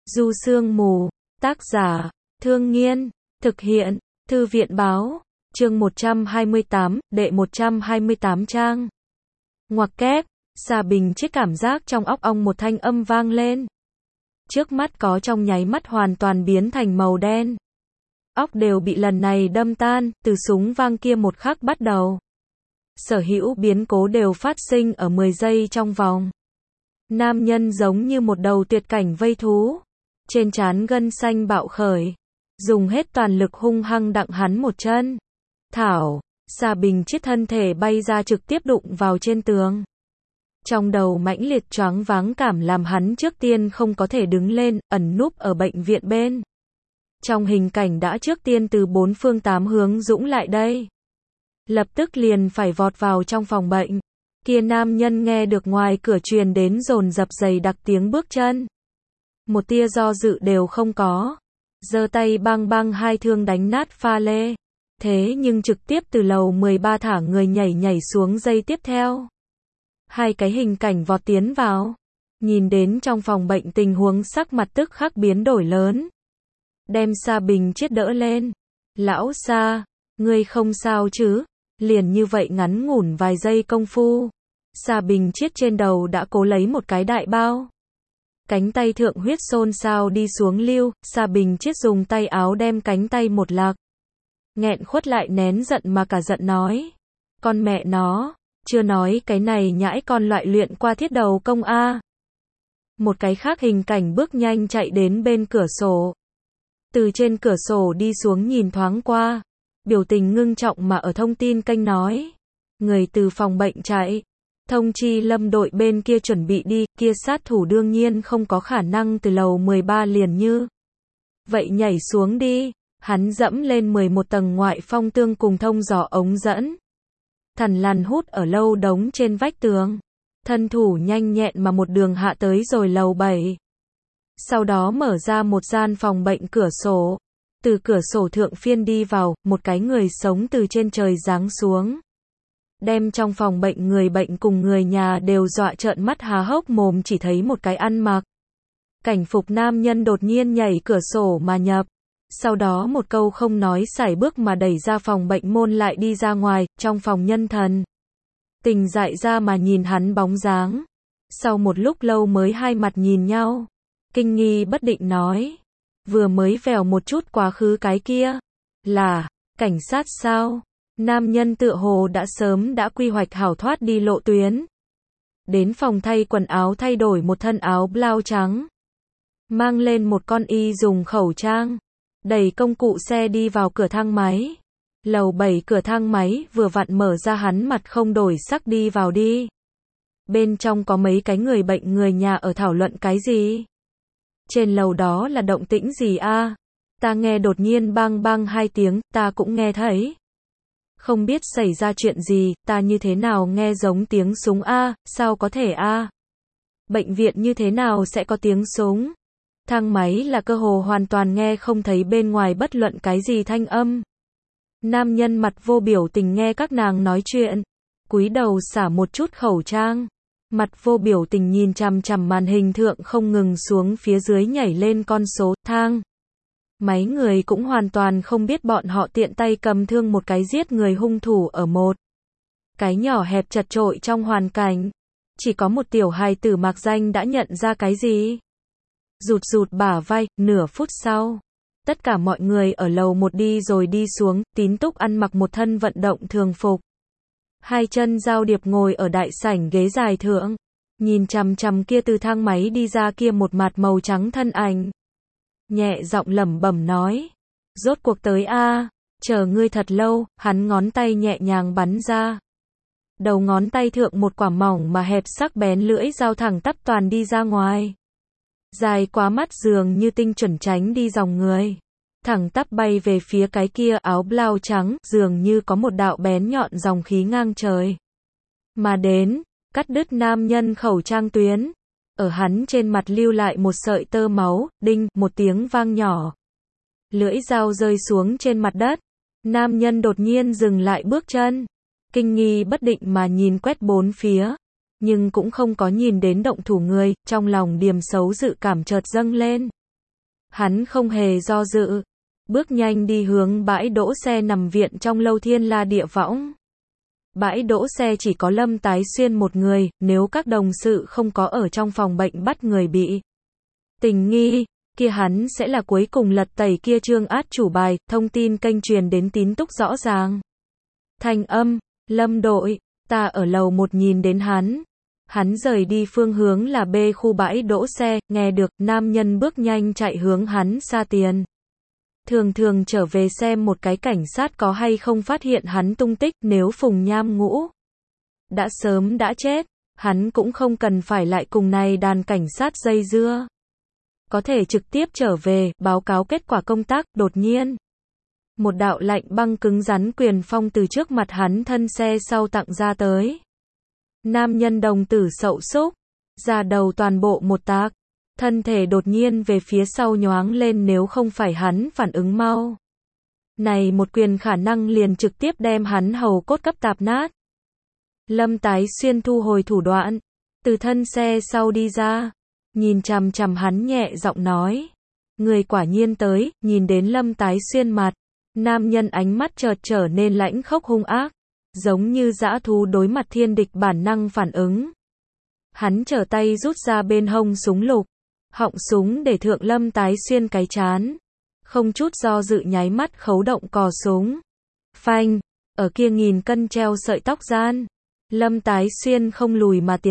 Du Sương Mù, tác giả, Thương Nghiên, thực hiện, Thư viện Báo, chương 128, đệ 128 trang. Ngoặc kép, Sa Bình Chiết cảm giác trong óc ong một thanh âm vang lên. Trước mắt có trong nháy mắt hoàn toàn biến thành màu đen. Óc đều bị lần này đâm tan, từ súng vang kia một khắc bắt đầu. Sở hữu biến cố đều phát sinh ở 10 giây trong vòng. Nam nhân giống như một đầu tuyệt cảnh vây thú. Trên trán gân xanh bạo khởi. Dùng hết toàn lực hung hăng đặng hắn một chân. Thảo, Sa Bình Chiết thân thể bay ra trực tiếp đụng vào trên tường. Trong đầu mãnh liệt choáng váng cảm làm hắn trước tiên không có thể đứng lên, ẩn núp ở bệnh viện bên. Trong hình cảnh đã trước tiên từ 4 phương 8 hướng dũng lại đây. Lập tức liền phải vọt vào trong phòng bệnh. Kia nam nhân nghe được ngoài cửa truyền đến dồn dập dày đặc tiếng bước chân. Một tia do dự đều không có. Giơ tay bang bang hai thương đánh nát pha lê. Thế nhưng trực tiếp từ lầu 13 thả người nhảy xuống giây tiếp theo. Hai cái hình cảnh vọt tiến vào. Nhìn đến trong phòng bệnh tình huống sắc mặt tức khắc biến đổi lớn. Đem Sa Bình Chiết đỡ lên. Lão Sa, ngươi không sao chứ? Liền như vậy ngắn ngủn vài giây công phu. Sa Bình Chiết trên đầu đã cố lấy một cái đại bao. Cánh tay thượng huyết xôn xao đi xuống lưu, Sa Bình Chiết dùng tay áo đem cánh tay một lạc. Nghẹn khuất lại nén giận mà cả giận nói. Con mẹ nó, chưa nói cái này nhãi con loại luyện qua thiết đầu công A. Một cái khác hình cảnh bước nhanh chạy đến bên cửa sổ. Từ trên cửa sổ đi xuống nhìn thoáng qua. Biểu tình ngưng trọng mà ở thông tin kênh nói. Người từ phòng bệnh chạy. Thông chi Lâm đội bên kia chuẩn bị đi, kia sát thủ đương nhiên không có khả năng từ lầu 13 liền như. Vậy nhảy xuống đi, hắn dẫm lên 11 tầng ngoại phong tương cùng thông gió ống dẫn. Thằn lằn hút ở lâu đống trên vách tường. Thân thủ nhanh nhẹn mà một đường hạ tới rồi lầu 7. Sau đó mở ra một gian phòng bệnh cửa sổ. Từ cửa sổ thượng phiên đi vào, một cái người sống từ trên trời giáng xuống. Đem trong phòng bệnh người bệnh cùng người nhà đều dọa trợn mắt há hốc mồm chỉ thấy một cái ăn mặc cảnh phục nam nhân đột nhiên nhảy cửa sổ mà nhập. Sau đó một câu không nói sải bước mà đẩy ra phòng bệnh môn lại đi ra ngoài, trong phòng nhân thần. Tình dại ra mà nhìn hắn bóng dáng. Sau một lúc lâu mới hai mặt nhìn nhau. Kinh nghi bất định nói. Vừa mới vèo một chút quá khứ cái kia. Là, cảnh sát sao? Nam nhân tựa hồ đã sớm đã quy hoạch hảo thoát đi lộ tuyến. Đến phòng thay quần áo thay đổi một thân áo blau trắng. Mang lên một con y dùng khẩu trang. Đẩy công cụ xe đi vào cửa thang máy. Lầu 7 cửa thang máy vừa vặn mở ra hắn mặt không đổi sắc đi vào đi. Bên trong có mấy cái người bệnh người nhà ở thảo luận cái gì? Trên lầu đó là động tĩnh gì a? Ta nghe đột nhiên bang bang hai tiếng, ta cũng nghe thấy. Không biết xảy ra chuyện gì, ta như thế nào nghe giống tiếng súng a, sao có thể a? Bệnh viện như thế nào sẽ có tiếng súng? Thang máy là cơ hồ hoàn toàn nghe không thấy bên ngoài bất luận cái gì thanh âm. Nam nhân mặt vô biểu tình nghe các nàng nói chuyện, cúi đầu xả một chút khẩu trang, mặt vô biểu tình nhìn chằm chằm màn hình thượng không ngừng xuống phía dưới nhảy lên con số thang. Mấy người cũng hoàn toàn không biết bọn họ tiện tay cầm thương một cái giết người hung thủ ở một cái nhỏ hẹp chật chội trong hoàn cảnh. Chỉ có một tiểu hài tử mạc danh đã nhận ra cái gì. Rụt rụt bả vai, nửa phút sau. Tất cả mọi người ở lầu một đi rồi đi xuống, Tín Túc ăn mặc một thân vận động thường phục. Hai chân giao điệp ngồi ở đại sảnh ghế dài thượng. Nhìn chằm chằm kia từ thang máy đi ra kia một mặt màu trắng thân ảnh. Nhẹ giọng lẩm bẩm nói. Rốt cuộc tới a, chờ ngươi thật lâu, hắn ngón tay nhẹ nhàng bắn ra. Đầu ngón tay thượng một quả mỏng mà hẹp sắc bén lưỡi dao thẳng tắp toàn đi ra ngoài. Dài quá mắt dường như tinh chuẩn tránh đi dòng người. Thẳng tắp bay về phía cái kia áo blau trắng, dường như có một đạo bén nhọn dòng khí ngang trời. Mà đến, cắt đứt nam nhân khẩu trang tuyến. Ở hắn trên mặt lưu lại một sợi tơ máu, đinh, một tiếng vang nhỏ. Lưỡi dao rơi xuống trên mặt đất. Nam nhân đột nhiên dừng lại bước chân. Kinh nghi bất định mà nhìn quét bốn phía. Nhưng cũng không có nhìn đến động thủ người, trong lòng điềm xấu dự cảm chợt dâng lên. Hắn không hề do dự, bước nhanh đi hướng bãi đỗ xe nằm viện trong lâu Thiên La Địa Võng. Bãi đỗ xe chỉ có Lâm Tái Xuyên một người, nếu các đồng sự không có ở trong phòng bệnh bắt người bị tình nghi, kia hắn sẽ là cuối cùng lật tẩy kia trương át chủ bài, thông tin kênh truyền đến tín túc rõ ràng. Thanh âm, Lâm đội, ta ở lầu 1 nhìn đến hắn. Hắn rời đi phương hướng là B khu bãi đỗ xe, nghe được, nam nhân bước nhanh chạy hướng hắn xa tiền. Thường thường trở về xem một cái cảnh sát có hay không phát hiện hắn tung tích, nếu Phùng Nham Ngũ đã sớm đã chết, hắn cũng không cần phải lại cùng này đàn cảnh sát dây dưa. Có thể trực tiếp trở về, báo cáo kết quả công tác, đột nhiên. Một đạo lạnh băng cứng rắn quyền phong từ trước mặt hắn thân xe sau tặng ra tới. Nam nhân đồng tử sậu súc, da đầu toàn bộ một tạc, thân thể đột nhiên về phía sau nhoáng lên, nếu không phải hắn phản ứng mau. Này một quyền khả năng liền trực tiếp đem hắn hầu cốt cấp tạp nát. Lâm Tái Xuyên thu hồi thủ đoạn, từ thân xe sau đi ra, nhìn chằm chằm hắn nhẹ giọng nói. Người quả nhiên tới, nhìn đến Lâm Tái Xuyên mặt. Nam nhân ánh mắt chợt trở nên lãnh khốc hung ác, giống như dã thú đối mặt thiên địch bản năng phản ứng. Hắn trở tay rút ra bên hông súng lục, họng súng để thượng Lâm Tái Xuyên cái chán, không chút do dự nháy mắt khấu động cò súng. Phanh, ở kia nghìn cân treo sợi tóc gian, Lâm Tái Xuyên không lùi mà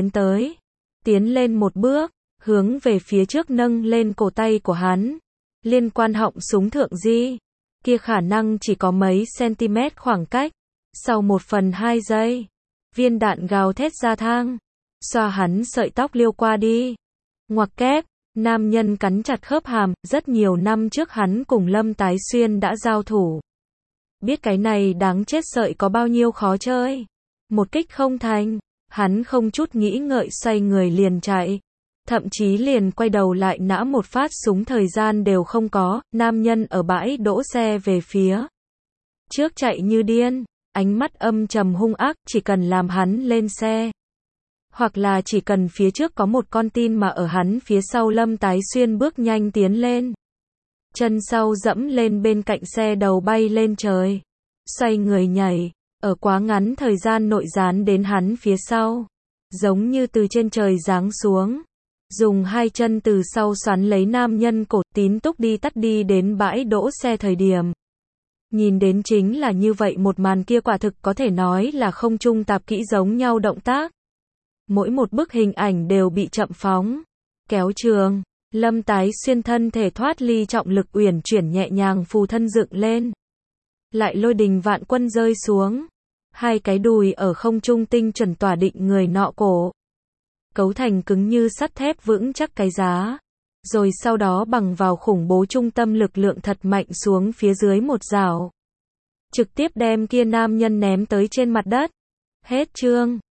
tiến lên một bước, hướng về phía trước nâng lên cổ tay của hắn, liên quan họng súng thượng di. Kia khả năng chỉ có mấy cm khoảng cách. Sau 1/2 giây, viên đạn gào thét ra thang, xoa hắn sợi tóc liêu qua đi. Ngoặc kép, nam nhân cắn chặt khớp hàm, rất nhiều năm trước hắn cùng Lâm Tái Xuyên đã giao thủ. Biết cái này đáng chết sợi có bao nhiêu khó chơi. Một kích không thành, hắn không chút nghĩ ngợi xoay người liền chạy. Thậm chí liền quay đầu lại nã một phát súng thời gian đều không có, nam nhân ở bãi đỗ xe về phía trước chạy như điên, ánh mắt âm trầm hung ác, chỉ cần làm hắn lên xe. Hoặc là chỉ cần phía trước có một con tin mà ở hắn phía sau. Lâm Tái Xuyên bước nhanh tiến lên. Chân sau dẫm lên bên cạnh xe, đầu bay lên trời. Xoay người nhảy, ở quá ngắn thời gian nội dán đến hắn phía sau. Giống như từ trên trời giáng xuống. Dùng hai chân từ sau xoắn lấy nam nhân cổ, tín túc đi tắt đi đến bãi đỗ xe thời điểm. Nhìn đến chính là như vậy một màn, kia quả thực có thể nói là không trung tạp kỹ giống nhau động tác. Mỗi một bức hình ảnh đều bị chậm phóng, kéo trường. Lâm Tái Xuyên thân thể thoát ly trọng lực, uyển chuyển nhẹ nhàng phù thân dựng lên. Lại lôi đình vạn quân rơi xuống. Hai cái đùi ở không trung tinh chuẩn tỏa định người nọ cổ. Cấu thành cứng như sắt thép vững chắc cái giá. Rồi sau đó bằng vào khủng bố trung tâm lực lượng thật mạnh xuống phía dưới một rào. Trực tiếp đem kia nam nhân ném tới trên mặt đất. Hết chương.